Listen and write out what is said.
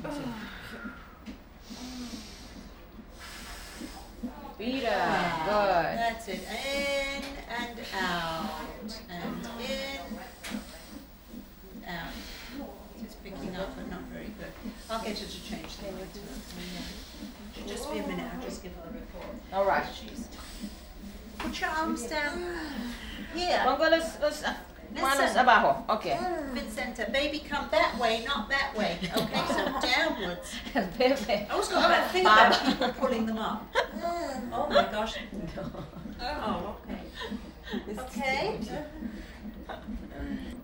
Peter, good. That's it. In and out. And in and out. It's picking up, but not very good. I'll get her to change the light. Just be a minute. I'll just give her the report. All right. Put your arms down here. Manos abajo. Okay. Vincenta, baby, come that way, not that way. Okay, so downwards. Pepe. I always got that thing about people pulling them up. Oh my gosh. Oh, okay. Okay.